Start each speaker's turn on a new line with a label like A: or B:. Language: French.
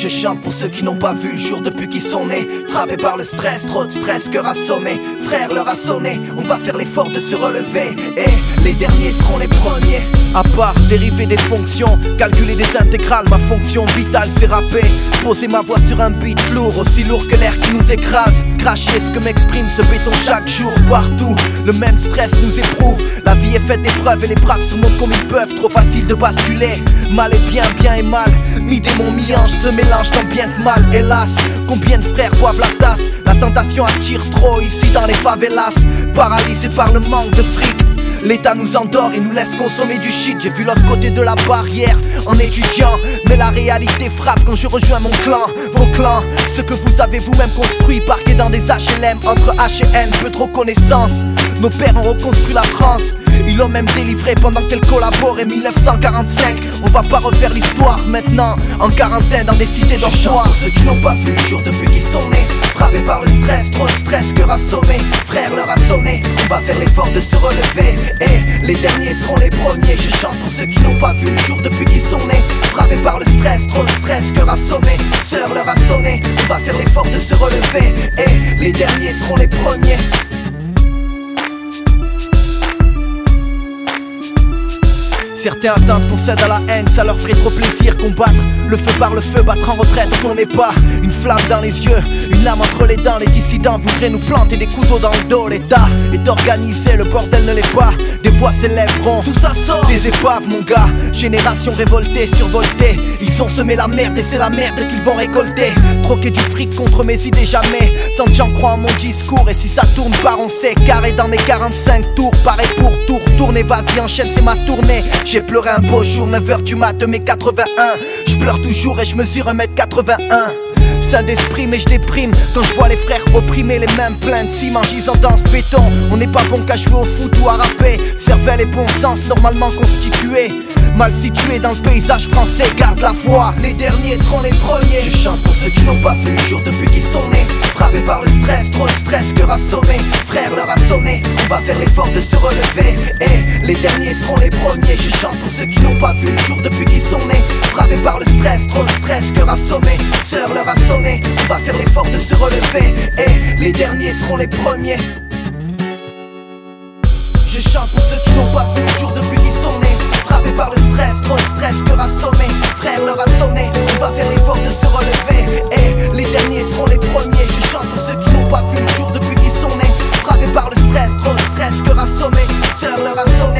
A: Je chante pour ceux qui n'ont pas vu le jour depuis qu'ils sont nés. Frappés par le stress, trop de stress, cœur assommé. Frère, l'heure a sonné, on va faire l'effort de se relever. Et les derniers seront les premiers. À part dériver des fonctions, calculer des intégrales, ma fonction vitale c'est rapper. Poser ma voix sur un beat lourd, aussi lourd que l'air qui nous écrase. Cracher ce que m'exprime ce béton chaque jour, partout. Le même stress nous éprouve. La vie est faite d'épreuves et les braves se montrent comme ils peuvent. Trop facile de basculer, mal et bien, bien et mal. Mi-démon, mi-ange se mélange tant bien que mal. Hélas, combien de frères boivent la tasse. La tentation attire trop ici dans les favelas. Paralysés par le manque de fric, l'État nous endort et nous laisse consommer du shit. J'ai vu l'autre côté de la barrière en étudiant, mais la réalité frappe quand je rejoins mon clan. Vos clans, ce que vous avez vous-même construit, parqué dans des HLM entre H et N, peu de reconnaissance. Nos pères ont reconstruit la France, ils l'ont même délivré pendant qu'elle collaborait. 1945, on va pas refaire l'histoire maintenant. En quarantaine dans des cités dortoirs. Ceux qui n'ont pas vu le jour depuis qu'ils sont nés. Frappés par le stress, trop de stress, cœur assommé. Frère, l'heure a sonné, on va faire l'effort de se relever. Et les derniers seront les premiers. Je chante pour ceux qui n'ont pas vu le jour depuis qu'ils sont nés. Frappés par le stress, trop de stress, cœur assommé. Sœur, l'heure a sonné, on va faire l'effort de se relever. Et les derniers seront les premiers. Certains attendent qu'on cède à la haine, ça leur ferait trop plaisir. Combattre le feu par le feu, battre en retraite qu'on n'est pas. Une flamme dans les yeux, une lame entre les dents. Les dissidents voudraient nous planter des couteaux dans le dos. L'État est organisé, le bordel ne l'est pas. Des voix s'élèveront, tout ça sort des épaves mon gars. Génération révoltée, survoltée. Ils ont semé la merde et c'est la merde qu'ils vont récolter. Troquer du fric contre mes idées jamais. Tant que j'en crois en mon discours. Et si ça tourne par on sait, carré dans mes 45 tours. Pareil pour tour, tournez, vas-y enchaîne, c'est ma tournée. J'ai pleuré un beau jour, 9h du mat de mes 81. Je pleure toujours et je mesure 1m81. Saint d'esprit mais je déprime quand je vois les frères opprimés, les mêmes pleins de ciment gisant dans ce béton. On n'est pas bon qu'à jouer au foot ou à rapper. Cervelle et bon sens normalement constitués. Mal situé dans le paysage français, garde la foi. Les derniers seront les premiers. Je chante pour ceux qui n'ont pas vu le jour depuis qu'ils sont nés. Frappés par le stress, trop de stress, cœur assommé. Frère, l'heure a sonné, on va faire l'effort de se relever. Et les derniers seront les premiers. Je chante pour ceux qui n'ont pas vu le jour depuis qu'ils sont nés. Frappés par le stress, trop de stress, cœur assommé. Sœur, l'heure a sonné, on va faire l'effort de se relever. Et les derniers seront les premiers. Je chante pour ceux qui n'ont pas vu le jour depuis qu'ils sont nés. Frappés par le stress, trop de stress, cœur assommé. Frère, l'heure a sonné, on va faire l'effort de se relever. Et les derniers seront les premiers. Je chante pour ceux qui n'ont pas vu le jour depuis qu'ils sont nés. Frappés par le stress, trop de stress, cœur assommé. Sœur, l'heure a sonné.